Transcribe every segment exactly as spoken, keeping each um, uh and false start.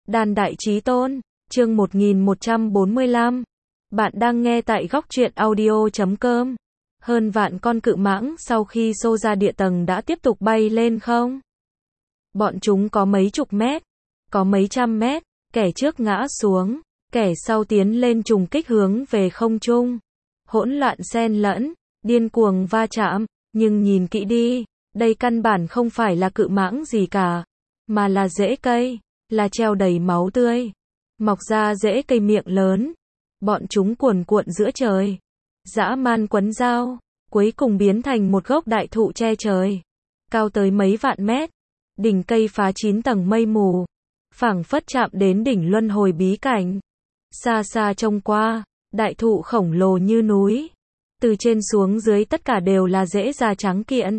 Đàn Đại Chí Tôn, chương một nghìn một trăm bốn mươi lăm. Bạn đang nghe tại góc truyện audio chấm com. Hơn vạn con cự mãng sau khi xô ra địa tầng đã tiếp tục bay lên không. Bọn chúng có mấy chục mét, có mấy trăm mét, kẻ trước ngã xuống, kẻ sau tiến lên trùng kích hướng về không trung. Hỗn loạn xen lẫn, điên cuồng va chạm, nhưng nhìn kỹ đi, đây căn bản không phải là cự mãng gì cả, mà là rễ cây, là treo đầy máu tươi, mọc ra rễ cây miệng lớn. Bọn chúng cuồn cuộn giữa trời, dã man quấn dao, cuối cùng biến thành một gốc đại thụ che trời, cao tới mấy vạn mét, đỉnh cây phá chín tầng mây mù, phảng phất chạm đến đỉnh luân hồi bí cảnh. Xa xa trông qua, đại thụ khổng lồ như núi, từ trên xuống dưới tất cả đều là rễ già trắng kiện.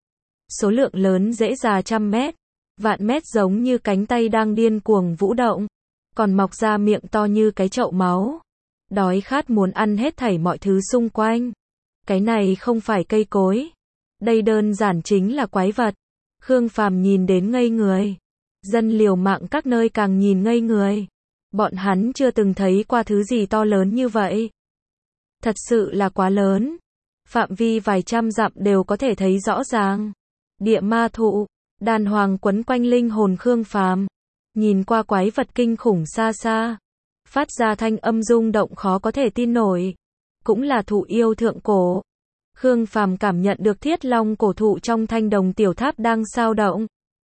Số lượng lớn rễ già trăm mét, vạn mét giống như cánh tay đang điên cuồng vũ động, còn mọc ra miệng to như cái chậu máu, đói khát muốn ăn hết thảy mọi thứ xung quanh. Cái này không phải cây cối, đây đơn giản chính là quái vật. Khương Phàm nhìn đến ngây người, dân liều mạng các nơi càng nhìn ngây người. Bọn hắn chưa từng thấy qua thứ gì to lớn như vậy. Thật sự là quá lớn, phạm vi vài trăm dặm đều có thể thấy rõ ràng. Địa ma thụ, đàn hoàng quấn quanh linh hồn Khương Phàm, nhìn qua quái vật kinh khủng xa xa, phát ra thanh âm rung động khó có thể tin nổi. Cũng là thụ yêu thượng cổ. Khương Phàm cảm nhận được thiết long cổ thụ trong thanh đồng tiểu tháp đang sao động.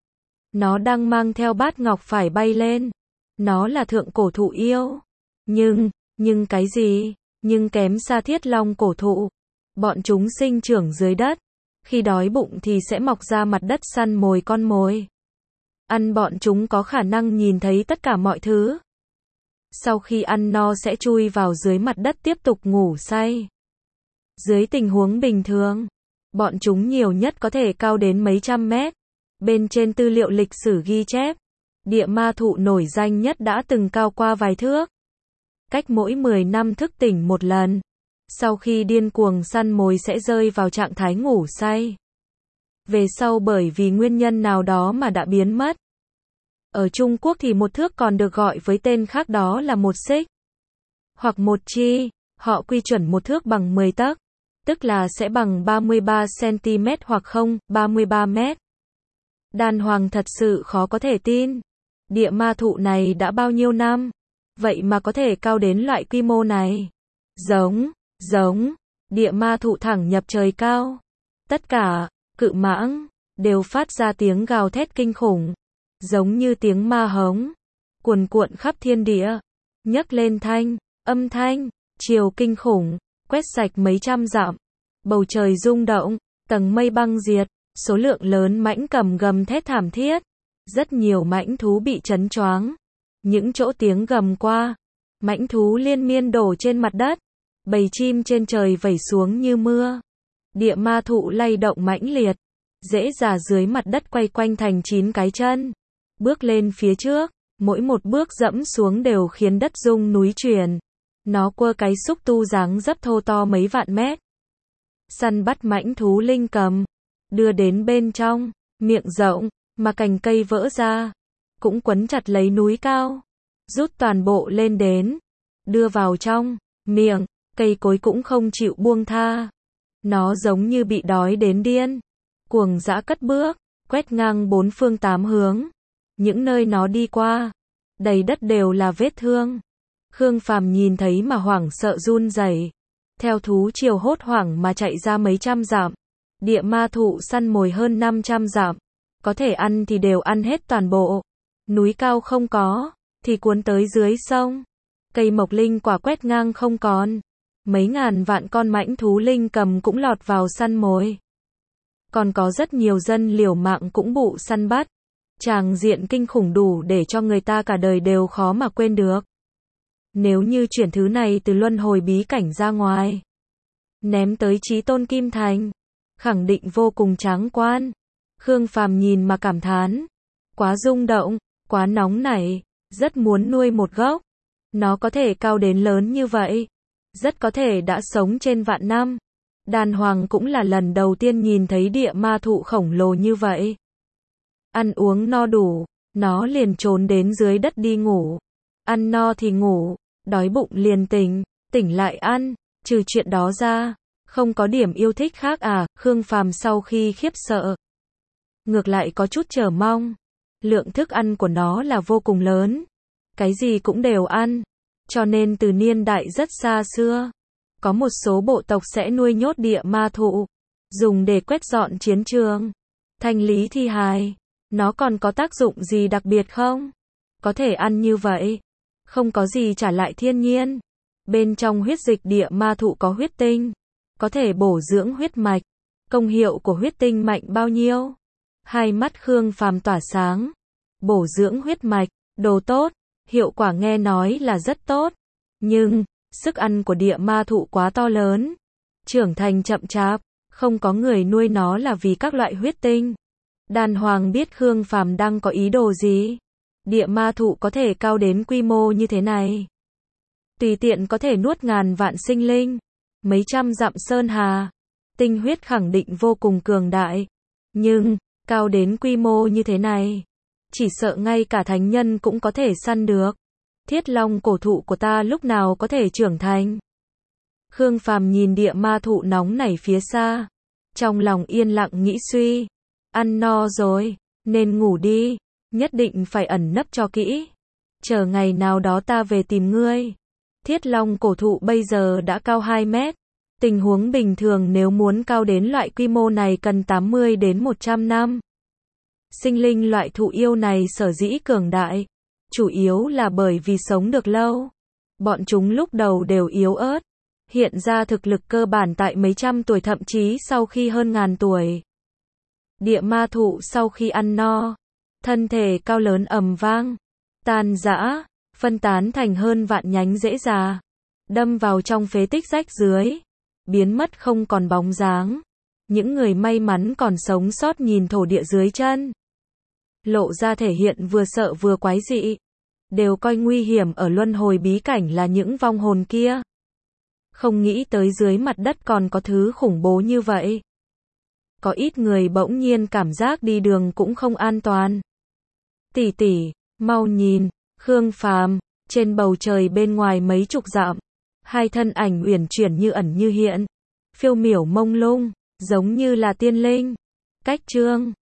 Nó đang mang theo bát ngọc phải bay lên. Nó là thượng cổ thụ yêu. Nhưng, nhưng cái gì? Nhưng kém xa thiết long cổ thụ. Bọn chúng sinh trưởng dưới đất. Khi đói bụng thì sẽ mọc ra mặt đất săn mồi con mồi. Ăn bọn chúng có khả năng nhìn thấy tất cả mọi thứ. Sau khi ăn no sẽ chui vào dưới mặt đất tiếp tục ngủ say. Dưới tình huống bình thường, bọn chúng nhiều nhất có thể cao đến mấy trăm mét. Bên trên tư liệu lịch sử ghi chép, địa ma thụ nổi danh nhất đã từng cao qua vài thước. Cách mỗi mười năm thức tỉnh một lần. Sau khi điên cuồng săn mồi sẽ rơi vào trạng thái ngủ say. Về sau bởi vì nguyên nhân nào đó mà đã biến mất. Ở Trung Quốc thì một thước còn được gọi với tên khác, đó là một xích. Hoặc một chi, họ quy chuẩn một thước bằng mười tấc. Tức là sẽ bằng ba mươi ba xăng-ti-mét hoặc không, ba mươi ba mét. Đàn hoàng thật sự khó có thể tin. Địa ma thụ này đã bao nhiêu năm, vậy mà có thể cao đến loại quy mô này. Giống, giống, địa ma thụ thẳng nhập trời cao. Tất cả, cự mãng, đều phát ra tiếng gào thét kinh khủng. Giống như tiếng ma hống, cuồn cuộn khắp thiên địa, nhấc lên thanh, âm thanh, chiều kinh khủng, quét sạch mấy trăm dặm, bầu trời rung động, tầng mây băng diệt, số lượng lớn mãnh cầm gầm thét thảm thiết, rất nhiều mãnh thú bị chấn choáng, những chỗ tiếng gầm qua, mãnh thú liên miên đổ trên mặt đất, bầy chim trên trời vẩy xuống như mưa, địa ma thụ lay động mãnh liệt, rễ già dưới mặt đất quay quanh thành chín cái chân. Bước lên phía trước, mỗi một bước dẫm xuống đều khiến đất rung núi chuyển. Nó quơ cái xúc tu dáng dấp thô to mấy vạn mét. Săn bắt mãnh thú linh cầm, đưa đến bên trong, miệng rộng, mà cành cây vỡ ra, cũng quấn chặt lấy núi cao, rút toàn bộ lên đến, đưa vào trong, miệng, cây cối cũng không chịu buông tha. Nó giống như bị đói đến điên, cuồng dã cất bước, quét ngang bốn phương tám hướng. Những nơi nó đi qua, đầy đất đều là vết thương. Khương Phàm nhìn thấy mà hoảng sợ run rẩy, theo thú triều hốt hoảng mà chạy ra mấy trăm dặm. Địa ma thụ săn mồi hơn năm trăm dặm, có thể ăn thì đều ăn hết toàn bộ. Núi cao không có, thì cuốn tới dưới sông. Cây mộc linh quả quét ngang không còn. Mấy ngàn vạn con mãnh thú linh cầm cũng lọt vào săn mồi. Còn có rất nhiều dân liều mạng cũng bụ săn bắt. Tràng diện kinh khủng đủ để cho người ta cả đời đều khó mà quên được. Nếu như chuyển thứ này từ luân hồi bí cảnh ra ngoài, ném tới Chí Tôn Kim Thành, khẳng định vô cùng tráng quan. Khương Phàm nhìn mà cảm thán, quá rung động, quá nóng nảy, rất muốn nuôi một gốc. Nó có thể cao đến lớn như vậy, rất có thể đã sống trên vạn năm. Đàn hoàng cũng là lần đầu tiên nhìn thấy địa ma thụ khổng lồ như vậy. Ăn uống no đủ, nó liền trốn đến dưới đất đi ngủ. Ăn no thì ngủ, đói bụng liền tỉnh, tỉnh lại ăn, trừ chuyện đó ra, không có điểm yêu thích khác à, Khương Phàm sau khi khiếp sợ. Ngược lại có chút chờ mong, lượng thức ăn của nó là vô cùng lớn, cái gì cũng đều ăn, cho nên từ niên đại rất xa xưa, có một số bộ tộc sẽ nuôi nhốt địa ma thụ, dùng để quét dọn chiến trường, thanh lý thi hài. Nó còn có tác dụng gì đặc biệt không? Có thể ăn như vậy, không có gì trả lại thiên nhiên. Bên trong huyết dịch địa ma thụ có huyết tinh, có thể bổ dưỡng huyết mạch. Công hiệu của huyết tinh mạnh bao nhiêu? Hai mắt Khương Phàm tỏa sáng. Bổ dưỡng huyết mạch, đồ tốt, hiệu quả nghe nói là rất tốt. Nhưng, sức ăn của địa ma thụ quá to lớn, trưởng thành chậm chạp, không có người nuôi nó là vì các loại huyết tinh. Đan Hoàng biết Khương Phàm đang có ý đồ gì. Địa ma thụ có thể cao đến quy mô như thế này, tùy tiện có thể nuốt ngàn vạn sinh linh, mấy trăm dặm sơn hà, tinh huyết khẳng định vô cùng cường đại. Nhưng, cao đến quy mô như thế này, chỉ sợ ngay cả thánh nhân cũng có thể săn được. Thiết long cổ thụ của ta lúc nào có thể trưởng thành? Khương Phàm nhìn địa ma thụ nóng nảy phía xa, trong lòng yên lặng nghĩ suy. Ăn no rồi, nên ngủ đi, nhất định phải ẩn nấp cho kỹ. Chờ ngày nào đó ta về tìm ngươi. Thiết long cổ thụ bây giờ đã cao hai mét. Tình huống bình thường nếu muốn cao đến loại quy mô này cần tám mươi đến một trăm năm. Sinh linh loại thụ yêu này sở dĩ cường đại, chủ yếu là bởi vì sống được lâu. Bọn chúng lúc đầu đều yếu ớt, hiện ra thực lực cơ bản tại mấy trăm tuổi thậm chí sau khi hơn ngàn tuổi. Địa ma thụ sau khi ăn no, thân thể cao lớn ầm vang, tan rã, phân tán thành hơn vạn nhánh rễ già, đâm vào trong phế tích rách dưới, biến mất không còn bóng dáng. Những người may mắn còn sống sót nhìn thổ địa dưới chân, lộ ra thể hiện vừa sợ vừa quái dị, đều coi nguy hiểm ở luân hồi bí cảnh là những vong hồn kia. Không nghĩ tới dưới mặt đất còn có thứ khủng bố như vậy. Có ít người bỗng nhiên cảm giác đi đường cũng không an toàn. Tỷ tỷ, mau nhìn, Khương Phàm, trên bầu trời bên ngoài mấy chục dặm, hai thân ảnh uyển chuyển như ẩn như hiện, phiêu miểu mông lung, giống như là tiên linh. Cách chương